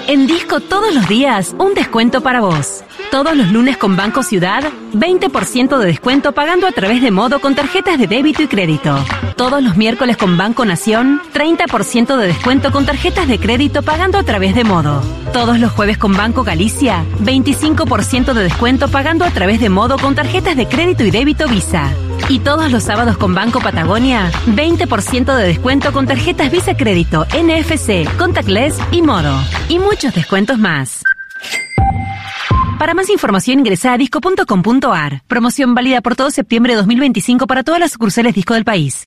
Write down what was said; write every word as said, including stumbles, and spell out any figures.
En Disco todos los días, un descuento para vos. Todos los lunes con Banco Ciudad, veinte por ciento de descuento pagando a través de Modo con tarjetas de débito y crédito. Todos los miércoles con Banco Nación, treinta por ciento de descuento con tarjetas de crédito pagando a través de Modo. Todos los jueves con Banco Galicia, veinticinco por ciento de descuento pagando a través de Modo con tarjetas de crédito y débito Visa. Y todos los sábados con Banco Patagonia, veinte por ciento de descuento con tarjetas Visa Crédito, N F C, Contactless y Modo. Y muchos descuentos más. Para más información ingresa a disco punto com punto ar. Promoción válida por todo septiembre de dos mil veinticinco para todas las sucursales Disco del país.